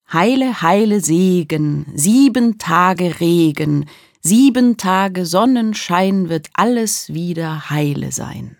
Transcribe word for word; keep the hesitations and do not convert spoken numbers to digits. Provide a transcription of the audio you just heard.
Heile, heile Segen, sieben Tage Regen, sieben Tage Sonnenschein wird alles wieder heile sein.